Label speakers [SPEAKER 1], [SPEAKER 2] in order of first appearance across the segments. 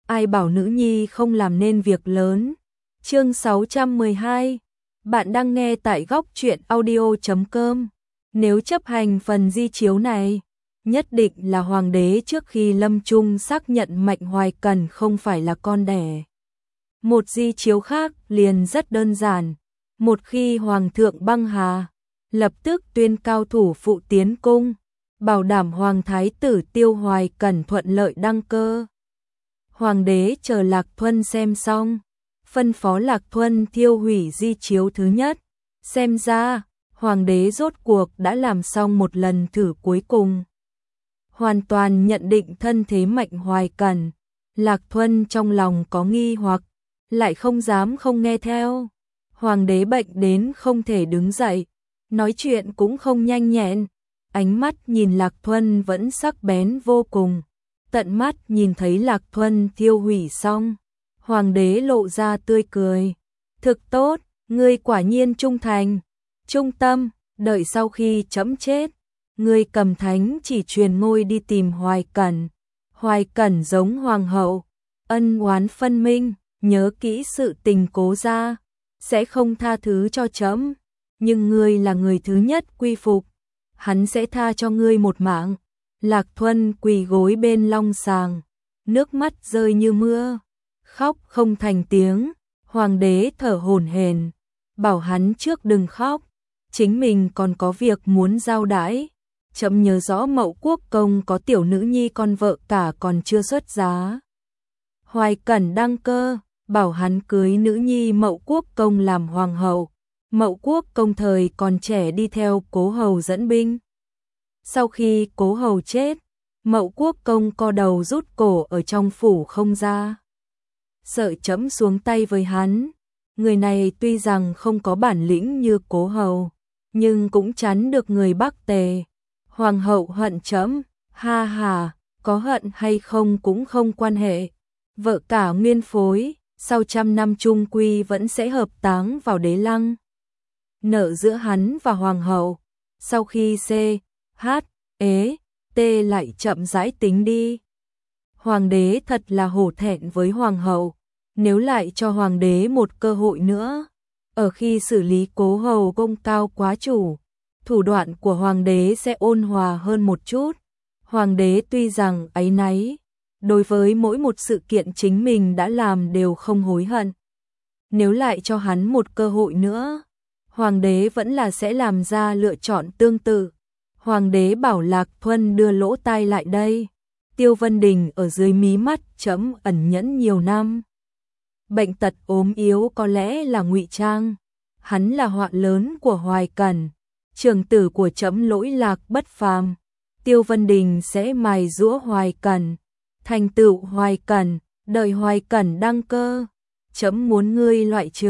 [SPEAKER 1] ai bảo nữ nhi không làm nên việc lớn. Chương 612. Bạn đang nghe tại góc truyện audio.com. Nếu chấp hành phần di chiếu này, nhất định là hoàng đế trước khi lâm chung xác nhận Mạnh Hoài Cần không phải là con đẻ. Một di chiếu khác liền rất đơn giản, một khi hoàng thượng băng hà, lập tức tuyên cao thủ phụ tiến cung, bảo đảm hoàng thái tử Tiêu Hoài Cần thuận lợi đăng cơ. Hoàng đế chờ Lạc Thuân xem xong, phân phó Lạc Thuân thiêu hủy di chiếu thứ nhất. Xem ra, hoàng đế rốt cuộc đã làm xong một lần thử cuối cùng. Hoàn toàn nhận định thân thế Mạnh Hoài Cần, Lạc Thuân trong lòng có nghi hoặc, lại không dám không nghe theo. Hoàng đế bệnh đến không thể đứng dậy, nói chuyện cũng không nhanh nhẹn, ánh mắt nhìn Lạc Thuân vẫn sắc bén vô cùng. Tận mắt nhìn thấy Lạc Thuân thiêu hủy xong, hoàng đế lộ ra tươi cười. Thực tốt, ngươi quả nhiên trung thành, trung tâm, đợi sau khi trẫm chết, ngươi cầm thánh chỉ truyền ngôi đi tìm Hoài Cẩn. Hoài Cẩn giống hoàng hậu, ân oán phân minh, nhớ kỹ sự tình cố gia, sẽ không tha thứ cho trẫm, nhưng ngươi là người thứ nhất quy phục, hắn sẽ tha cho ngươi một mạng. Lạc Thuân quỳ gối bên long sàng, nước mắt rơi như mưa, khóc không thành tiếng. Hoàng đế thở hổn hển, bảo hắn trước đừng khóc, chính mình còn có việc muốn giao đãi. Trẫm nhớ rõ Mậu Quốc công có tiểu nữ nhi con vợ cả còn chưa xuất giá. Hoài Cẩn đăng cơ, bảo hắn cưới nữ nhi Mậu Quốc công làm hoàng hậu. Mậu Quốc công thời còn trẻ đi theo Cố hầu dẫn binh. Sau khi Cố hầu chết, Mậu Quốc công co đầu rút cổ ở trong phủ không ra. Sợ trẫm xuống tay với hắn, người này tuy rằng không có bản lĩnh như Cố hầu, nhưng cũng chắn được người Bắc Tề. Hoàng hậu hận trẫm, ha ha, có hận hay không cũng không quan hệ. Vợ cả nguyên phối, sau 100 năm chung quy vẫn sẽ hợp táng vào đế lăng. Nợ giữa hắn và hoàng hậu, sau khi C, H, E, T lại chậm rãi tính đi. Hoàng đế thật là hổ thẹn với hoàng hậu, nếu lại cho hoàng đế một cơ hội nữa, ở khi xử lý Cố hầu công cao quá chủ, thủ đoạn của hoàng đế sẽ ôn hòa hơn một chút. Hoàng đế tuy rằng áy náy, đối với mỗi một sự kiện chính mình đã làm đều không hối hận. Nếu lại cho hắn một cơ hội nữa, hoàng đế vẫn là sẽ làm ra lựa chọn tương tự. Hoàng đế bảo Lạc Thuân đưa lỗ tai lại đây. Tiêu Vân Đình ở dưới mí mắt trẫm ẩn nhẫn nhiều năm. Bệnh tật ốm yếu có lẽ là ngụy trang. Hắn là họa lớn của Hoài Cẩn, trưởng tử của trẫm lỗi lạc bất phàm. Tiêu Vân Đình sẽ mài giũa Hoài Cẩn, thành tựu Hoài Cẩn, đợi Hoài Cẩn đăng cơ. Trẫm muốn ngươi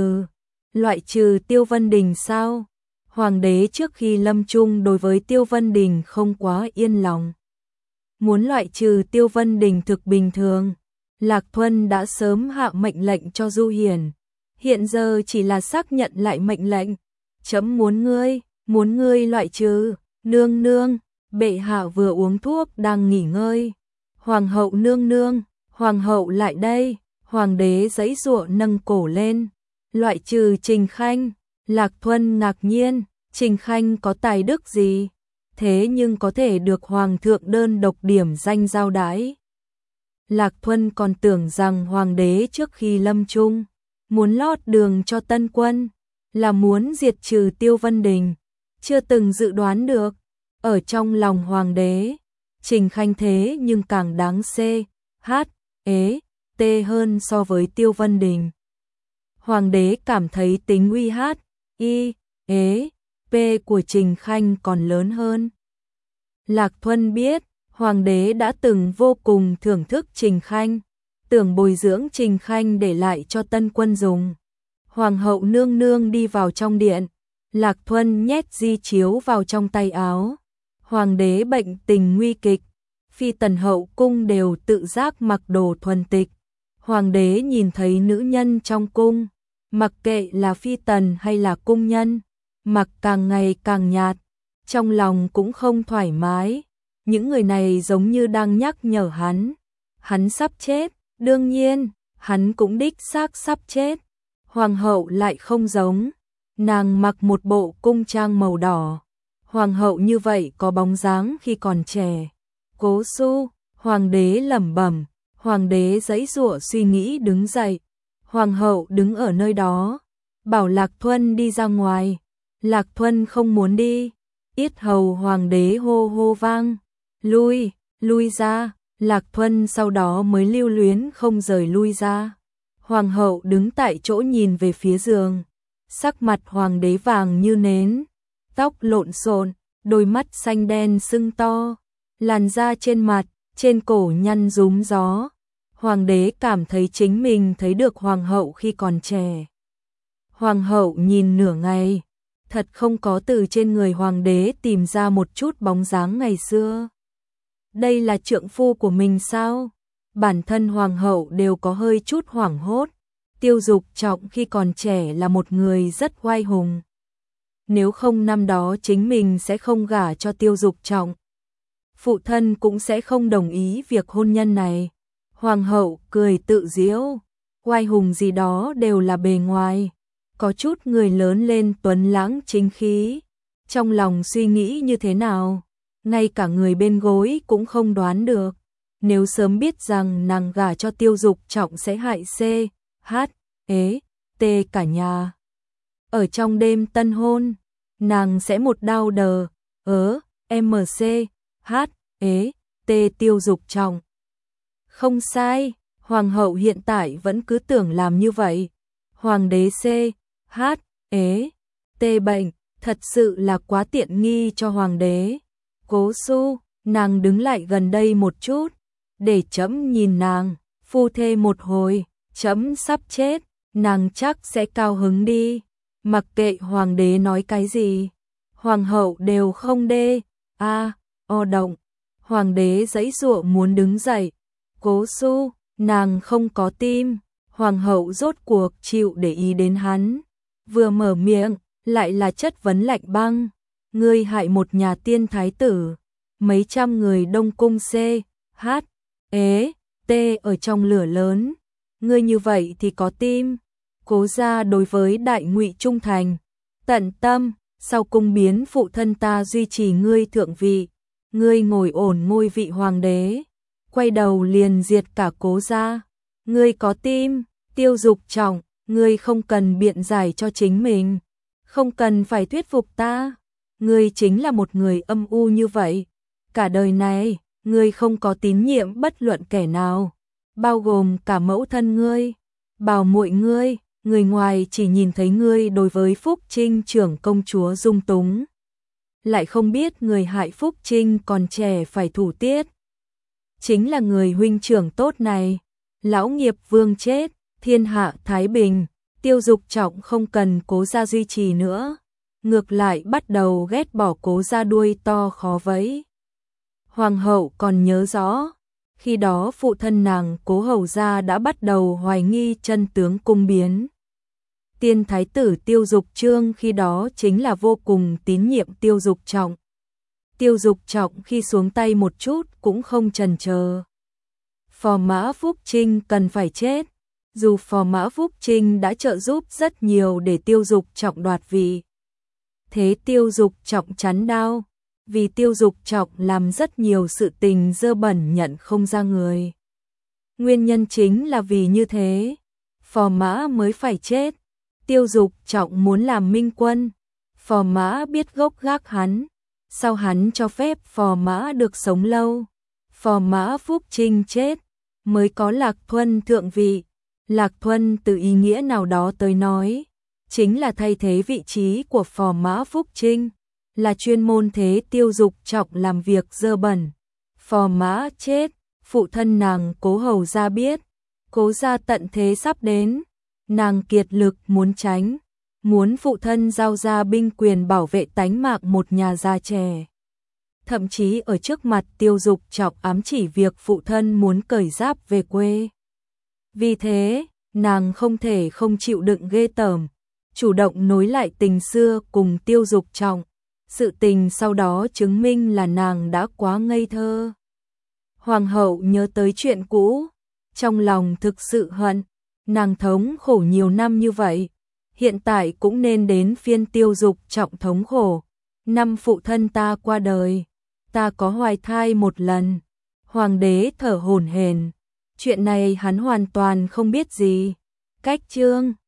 [SPEAKER 1] loại trừ Tiêu Vân Đình sao? Hoàng đế trước khi lâm chung đối với Tiêu Vân Đình không quá yên lòng. Muốn loại trừ Tiêu Vân Đình thực bình thường, Lạc Thuân đã sớm hạ mệnh lệnh cho Du Hiển, hiện giờ chỉ là xác nhận lại mệnh lệnh. Trẫm muốn ngươi loại trừ. Nương nương, bệ hạ vừa uống thuốc đang nghỉ ngơi. Hoàng hậu nương nương, hoàng hậu lại đây. Hoàng đế giãy giụa nâng cổ lên. Loại trừ Trình Khanh. Lạc Thuân ngạc nhiên, Trình Khanh có tài đức gì, thế nhưng có thể được hoàng thượng đơn độc điểm danh giao đãi. Lạc Thuân còn tưởng rằng hoàng đế trước khi lâm chung muốn lót đường cho tân quân, là muốn diệt trừ Tiêu Vân Đình, chưa từng dự đoán được, ở trong lòng hoàng đế, Trình Khanh thế nhưng càng đáng C, H, E, T hơn so với Tiêu Vân Đình. Hoàng đế cảm thấy tính uy H, I, E, P của Trình Khanh còn lớn hơn. Lạc Thuân biết, hoàng đế đã từng vô cùng thưởng thức Trình Khanh, tưởng bồi dưỡng Trình Khanh để lại cho tân quân dùng. Hoàng hậu nương nương đi vào trong điện, Lạc Thuân nhét di chiếu vào trong tay áo. Hoàng đế bệnh tình nguy kịch, phi tần hậu cung đều tự giác mặc đồ thuần tịch. Hoàng đế nhìn thấy nữ nhân trong cung, mặc kệ là phi tần hay là cung nhân, mặc càng ngày càng nhạt, trong lòng cũng không thoải mái. Những người này giống như đang nhắc nhở hắn sắp chết, Đương nhiên, hắn cũng đích xác sắp chết. Hoàng hậu lại không giống, nàng mặc một bộ cung trang màu đỏ. Hoàng hậu như vậy có bóng dáng khi còn trẻ. Cố Su, hoàng đế lẩm bẩm, hoàng đế giãy giụa suy nghĩ đứng dậy. Hoàng hậu đứng ở nơi đó, bảo Lạc Thuân đi ra ngoài. Lạc Thuân không muốn đi, yết hầu hoàng đế hô hô vang, lui ra. Lạc Thuân sau đó mới lưu luyến không rời lui ra. Hoàng hậu đứng tại chỗ nhìn về phía giường, sắc mặt hoàng đế vàng như nến, tóc lộn xộn, đôi mắt xanh đen sưng to, làn da trên mặt, trên cổ nhăn rúm gió. Hoàng đế cảm thấy chính mình thấy được hoàng hậu khi còn trẻ. Hoàng hậu nhìn nửa ngày, thật không có từ trên người hoàng đế tìm ra một chút bóng dáng ngày xưa. Đây là trượng phu của mình sao? Bản thân hoàng hậu đều có hơi chút hoảng hốt. Tiêu Dục Trọng khi còn trẻ là một người rất oai hùng. Nếu không năm đó chính mình sẽ không gả cho Tiêu Dục Trọng. Phụ thân cũng sẽ không đồng ý việc hôn nhân này. Hoàng hậu cười tự giễu, oai hùng gì đó đều là bề ngoài. Có chút người lớn lên tuấn lãng chính khí. Trong lòng suy nghĩ như thế nào? Ngay cả người bên gối cũng không đoán được. Nếu sớm biết rằng nàng gả cho Tiêu Dục Trọng sẽ hại C.H.E.T cả nhà. Ở trong đêm tân hôn, nàng sẽ một đau đờ, M.C.H.E.T Tiêu Dục Trọng. Không sai, hoàng hậu hiện tại vẫn cứ tưởng làm như vậy. Hoàng đế C.H.E.T bệnh, thật sự là quá tiện nghi cho hoàng đế. Cố Su, nàng đứng lại gần đây một chút, để trẫm nhìn nàng, phu thê một hồi, trẫm sắp chết, nàng chắc sẽ cao hứng đi. Mặc kệ hoàng đế nói cái gì, hoàng hậu đều không động. Hoàng đế giãy giụa muốn đứng dậy. Cố Su, nàng không có tim. Hoàng hậu rốt cuộc chịu để ý đến hắn. Vừa mở miệng, lại là chất vấn lạnh băng. Ngươi hại một nhà tiên thái tử, mấy trăm người Đông Cung C.H.E.T ở trong lửa lớn. Ngươi như vậy thì có tim. Cố gia đối với đại ngụy trung thành, tận tâm, sau cung biến phụ thân ta duy trì ngươi thượng vị. Ngươi ngồi ổn ngôi vị hoàng đế, quay đầu liền diệt cả Cố gia. Ngươi có tim. Tiêu Dục Trọng, ngươi không cần biện giải cho chính mình, không cần phải thuyết phục ta. Ngươi chính là một người âm u như vậy. Cả đời này, ngươi không có tín nhiệm bất luận kẻ nào, bao gồm cả mẫu thân ngươi, bảo muội ngươi. Người ngoài chỉ nhìn thấy ngươi đối với Phúc Trinh trưởng công chúa dung túng, lại không biết người hại Phúc Trinh còn trẻ phải thủ tiết. Chính là người huynh trưởng tốt này. Lão nghiệp vương chết, thiên hạ thái bình, Tiêu Dục Trọng không cần Cố gia duy trì nữa, ngược lại bắt đầu ghét bỏ Cố gia đuôi to khó vẫy. Hoàng hậu còn nhớ rõ, khi đó phụ thân nàng Cố hầu gia đã bắt đầu hoài nghi chân tướng cung biến. Tiên thái tử Tiêu Dục Trương khi đó chính là vô cùng tín nhiệm Tiêu Dục Trọng. Tiêu Dục Trọng khi xuống tay một chút cũng không chần chờ. Phò mã Phúc Trinh cần phải chết, dù phò mã Phúc Trinh đã trợ giúp rất nhiều để Tiêu Dục Trọng đoạt vị. Thế Tiêu Dục Trọng chắn đao, vì Tiêu Dục Trọng làm rất nhiều sự tình dơ bẩn nhận không ra người. Nguyên nhân chính là vì như thế, phò mã mới phải chết. Tiêu Dục Trọng muốn làm minh quân, phò mã biết gốc gác hắn, sau hắn cho phép phò mã được sống lâu. Phò mã Phúc Trinh chết, mới có Lạc Thuân thượng vị. Lạc Thuân từ ý nghĩa nào đó tới nói, chính là thay thế vị trí của phò mã Phúc Trinh, là chuyên môn thế Tiêu Dục Trọng làm việc dơ bẩn. Phò mã chết, phụ thân nàng Cố hầu gia biết, Cố gia tận thế sắp đến, nàng kiệt lực muốn tránh, muốn phụ thân giao ra binh quyền bảo vệ tánh mạng một nhà già trẻ. Thậm chí ở trước mặt Tiêu Dục Trọng ám chỉ việc phụ thân muốn cởi giáp về quê. Vì thế, nàng không thể không chịu đựng ghê tởm, chủ động nối lại tình xưa cùng Tiêu Dục Trọng. Sự tình sau đó chứng minh là nàng đã quá ngây thơ. Hoàng hậu nhớ tới chuyện cũ, trong lòng thực sự hận, nàng thống khổ nhiều năm như vậy, hiện tại cũng nên đến phiên Tiêu Dục trọng thống khổ. Năm phụ thân ta qua đời, ta có hoài thai một lần. Hoàng đế thở hổn hển, chuyện này hắn hoàn toàn không biết gì. Cách chương